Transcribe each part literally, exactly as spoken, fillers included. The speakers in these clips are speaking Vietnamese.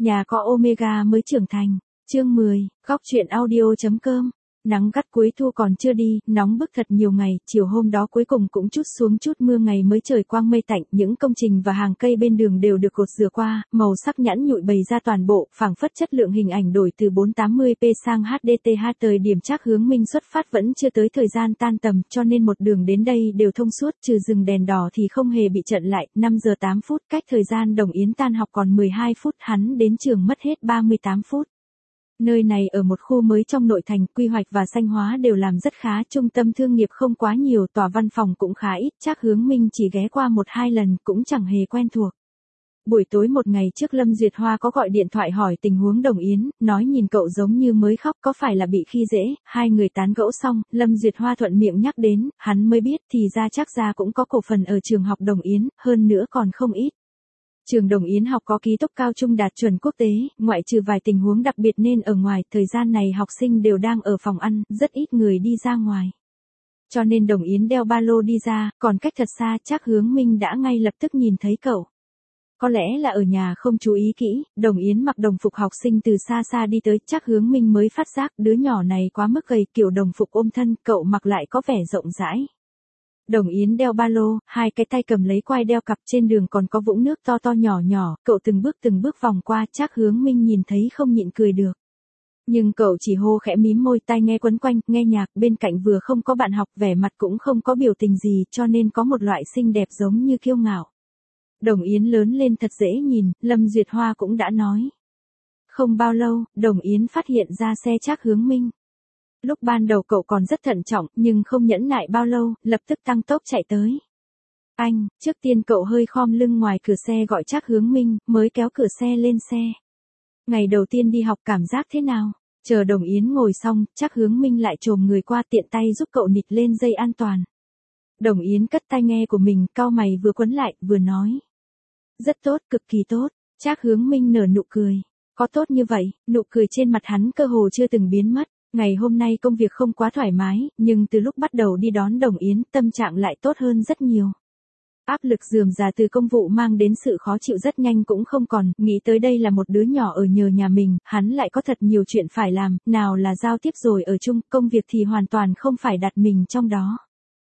Nhà có Omega mới trưởng thành. Chương mười, góc truyện audio.com. Nắng gắt cuối thu còn chưa đi, nóng bức thật nhiều ngày, chiều hôm đó cuối cùng cũng chút xuống chút mưa ngày mới trời quang mây tạnh, những công trình và hàng cây bên đường đều được cột rửa qua, màu sắc nhẵn nhụi bày ra toàn bộ, phảng phất chất lượng hình ảnh đổi từ bốn tám mươi p sang hát đê tê hát. Thời điểm Trác Hướng Minh xuất phát vẫn chưa tới thời gian tan tầm, cho nên một đường đến đây đều thông suốt, trừ dừng đèn đỏ thì không hề bị chặn lại. Năm giờ tám phút, cách thời gian Đồng Yến tan học còn mười hai phút, hắn đến trường mất hết ba mươi tám phút. Nơi này ở một khu mới trong nội thành, quy hoạch và xanh hóa đều làm rất khá, trung tâm thương nghiệp không quá nhiều, tòa văn phòng cũng khá ít, Trác Hướng Minh chỉ ghé qua một hai lần, cũng chẳng hề quen thuộc. Buổi tối một ngày trước Lâm Duyệt Hoa có gọi điện thoại hỏi tình huống Đồng Yến, nói nhìn cậu giống như mới khóc, có phải là bị khi dễ. Hai người tán gẫu xong, Lâm Duyệt Hoa thuận miệng nhắc đến, hắn mới biết thì ra Trác gia cũng có cổ phần ở trường học Đồng Yến, hơn nữa còn không ít. Trường Đồng Yến học có ký túc cao trung đạt chuẩn quốc tế, ngoại trừ vài tình huống đặc biệt nên ở ngoài, thời gian này học sinh đều đang ở phòng ăn, rất ít người đi ra ngoài. Cho nên Đồng Yến đeo ba lô đi ra, còn cách thật xa, Trác Hướng Minh đã ngay lập tức nhìn thấy cậu. Có lẽ là ở nhà không chú ý kỹ, Đồng Yến mặc đồng phục học sinh từ xa xa đi tới, Trác Hướng Minh mới phát giác đứa nhỏ này quá mức gầy, kiểu đồng phục ôm thân, cậu mặc lại có vẻ rộng rãi. Đồng Yến đeo ba lô, hai cái tay cầm lấy quai đeo cặp, trên đường còn có vũng nước to to nhỏ nhỏ, cậu từng bước từng bước vòng qua, Trác Hướng Minh nhìn thấy không nhịn cười được. Nhưng cậu chỉ hô khẽ mím môi, tai nghe quấn quanh, nghe nhạc, bên cạnh vừa không có bạn học, vẻ mặt cũng không có biểu tình gì, cho nên có một loại xinh đẹp giống như kiêu ngạo. Đồng Yến lớn lên thật dễ nhìn, Lâm Duyệt Hoa cũng đã nói. Không bao lâu, Đồng Yến phát hiện ra xe Trác Hướng Minh. Lúc ban đầu cậu còn rất thận trọng, nhưng không nhẫn nại bao lâu, lập tức tăng tốc chạy tới. Anh, trước tiên cậu hơi khom lưng ngoài cửa xe gọi Trác Hướng Minh, mới kéo cửa xe lên xe. Ngày đầu tiên đi học cảm giác thế nào? Chờ Đồng Yến ngồi xong, Trác Hướng Minh lại chồm người qua tiện tay giúp cậu nịt lên dây an toàn. Đồng Yến cất tai nghe của mình, cau mày vừa quấn lại, vừa nói. Rất tốt, cực kỳ tốt. Trác Hướng Minh nở nụ cười. Có tốt như vậy, nụ cười trên mặt hắn cơ hồ chưa từng biến mất. Ngày hôm nay công việc không quá thoải mái, nhưng từ lúc bắt đầu đi đón Đồng Yến, tâm trạng lại tốt hơn rất nhiều. Áp lực rườm rà từ công vụ mang đến sự khó chịu rất nhanh cũng không còn, nghĩ tới đây là một đứa nhỏ ở nhờ nhà mình, hắn lại có thật nhiều chuyện phải làm, nào là giao tiếp rồi ở chung, công việc thì hoàn toàn không phải đặt mình trong đó.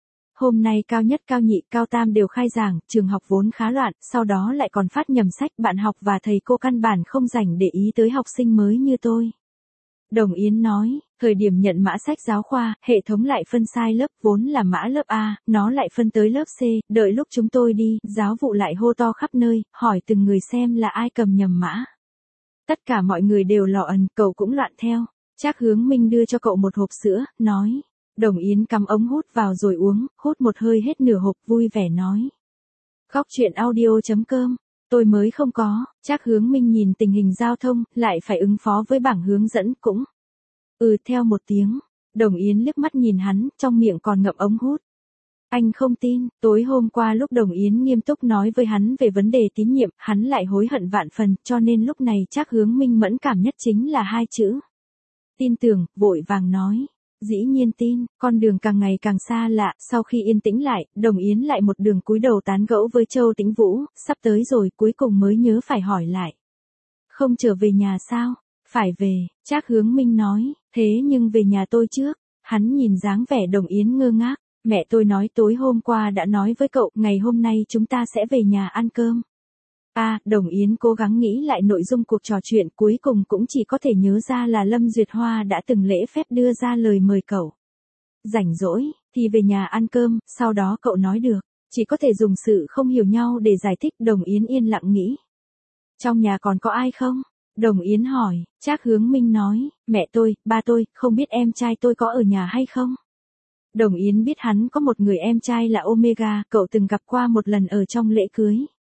Hôm nay cao nhất cao nhị cao tam đều khai giảng, trường học vốn khá loạn, sau đó lại còn phát nhầm sách, bạn học và thầy cô căn bản không rảnh để ý tới học sinh mới như tôi. Đồng Yến nói, thời điểm nhận mã sách giáo khoa, hệ thống lại phân sai lớp, vốn là mã lớp A, nó lại phân tới lớp C, đợi lúc chúng tôi đi, giáo vụ lại hô to khắp nơi, hỏi từng người xem là ai cầm nhầm mã. Tất cả mọi người đều lọ ẩn, cậu cũng loạn theo. Trác Hướng Minh đưa cho cậu một hộp sữa, nói. Đồng Yến cắm ống hút vào rồi uống, hút một hơi hết nửa hộp, vui vẻ nói. Góc truyện audio.com. Tôi mới không có. Trác Hướng Minh nhìn tình hình giao thông, lại phải ứng phó với bảng hướng dẫn, cũng. Ừ, theo một tiếng. Đồng Yến liếc mắt nhìn hắn, trong miệng còn ngậm ống hút. Anh không tin, tối hôm qua lúc Đồng Yến nghiêm túc nói với hắn về vấn đề tín nhiệm, hắn lại hối hận vạn phần, cho nên lúc này Trác Hướng Minh mẫn cảm nhất chính là hai chữ. Tin tưởng, vội vàng nói. Dĩ nhiên tin, con đường càng ngày càng xa lạ, sau khi yên tĩnh lại, Đồng Yến lại một đường cúi đầu tán gẫu với Châu Tĩnh Vũ, sắp tới rồi, cuối cùng mới nhớ phải hỏi lại. Không trở về nhà sao? Phải về, Trác Hướng Minh nói, thế nhưng về nhà tôi trước. Hắn nhìn dáng vẻ Đồng Yến ngơ ngác, mẹ tôi nói tối hôm qua đã nói với cậu, ngày hôm nay chúng ta sẽ về nhà ăn cơm. À, Đồng Yến cố gắng nghĩ lại nội dung cuộc trò chuyện, cuối cùng cũng chỉ có thể nhớ ra là Lâm Duyệt Hoa đã từng lễ phép đưa ra lời mời cậu. Rảnh rỗi, thì về nhà ăn cơm, sau đó cậu nói được, chỉ có thể dùng sự không hiểu nhau để giải thích. Đồng Yến yên lặng nghĩ. Trong nhà còn có ai không? Đồng Yến hỏi, Trác Hướng Minh nói, mẹ tôi, ba tôi, không biết em trai tôi có ở nhà hay không? Đồng Yến biết hắn có một người em trai là Omega, cậu từng gặp qua một lần ở trong lễ cưới.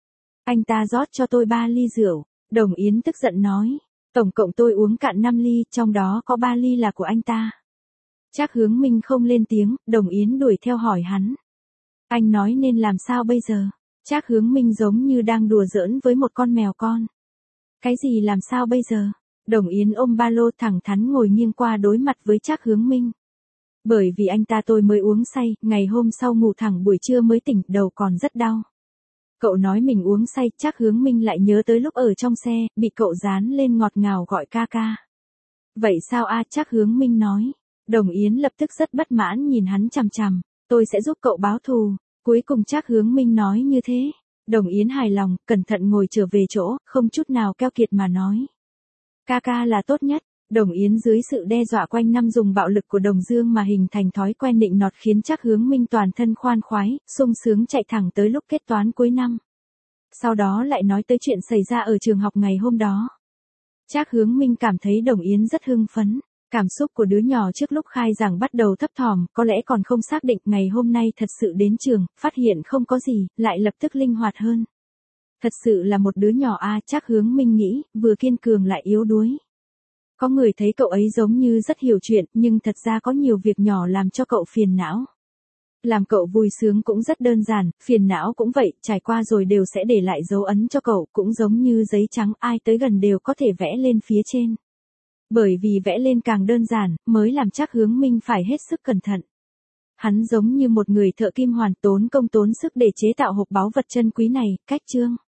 Anh ta rót cho tôi ba ly rượu. Đồng Yến tức giận nói. Tổng cộng tôi uống cạn năm ly, trong đó có ba ly là của anh ta. Trác Hướng Minh không lên tiếng, Đồng Yến đuổi theo hỏi hắn. Anh nói nên làm sao bây giờ? Trác Hướng Minh giống như đang đùa giỡn với một con mèo con. Cái gì làm sao bây giờ? Đồng Yến ôm ba lô thẳng thắn ngồi nghiêng qua đối mặt với Trác Hướng Minh. Bởi vì anh ta tôi mới uống say, ngày hôm sau ngủ thẳng buổi trưa mới tỉnh, đầu còn rất đau. Cậu nói mình uống say, Trác Hướng Minh lại nhớ tới lúc ở trong xe, bị cậu dán lên ngọt ngào gọi ca ca. Vậy sao a? Trác Hướng Minh nói. Đồng Yến lập tức rất bất mãn nhìn hắn chằm chằm, tôi sẽ giúp cậu báo thù. Cuối cùng Trác Hướng Minh nói như thế. Đồng Yến hài lòng, cẩn thận ngồi trở về chỗ, không chút nào keo kiệt mà nói. Ca ca là tốt nhất. Đồng Yến dưới sự đe dọa quanh năm dùng bạo lực của Đồng Dương mà hình thành thói quen nịnh nọt khiến Trác Hướng Minh toàn thân khoan khoái, sung sướng chạy thẳng tới lúc kết toán cuối năm. Sau đó lại nói tới chuyện xảy ra ở trường học ngày hôm đó. Trác Hướng Minh cảm thấy Đồng Yến rất hưng phấn. Cảm xúc của đứa nhỏ trước lúc khai giảng bắt đầu thấp thỏm, có lẽ còn không xác định ngày hôm nay thật sự đến trường, phát hiện không có gì, lại lập tức linh hoạt hơn. Thật sự là một đứa nhỏ a, Trác Hướng Minh nghĩ, vừa kiên cường lại yếu đuối. Có người thấy cậu ấy giống như rất hiểu chuyện, nhưng thật ra có nhiều việc nhỏ làm cho cậu phiền não. Làm cậu vui sướng cũng rất đơn giản, phiền não cũng vậy, trải qua rồi đều sẽ để lại dấu ấn cho cậu, cũng giống như giấy trắng, ai tới gần đều có thể vẽ lên phía trên. Bởi vì vẽ lên càng đơn giản, mới làm Trác Hướng Minh phải hết sức cẩn thận. Hắn giống như một người thợ kim hoàn, tốn công tốn sức để chế tạo hộp báu vật chân quý này, cách chương.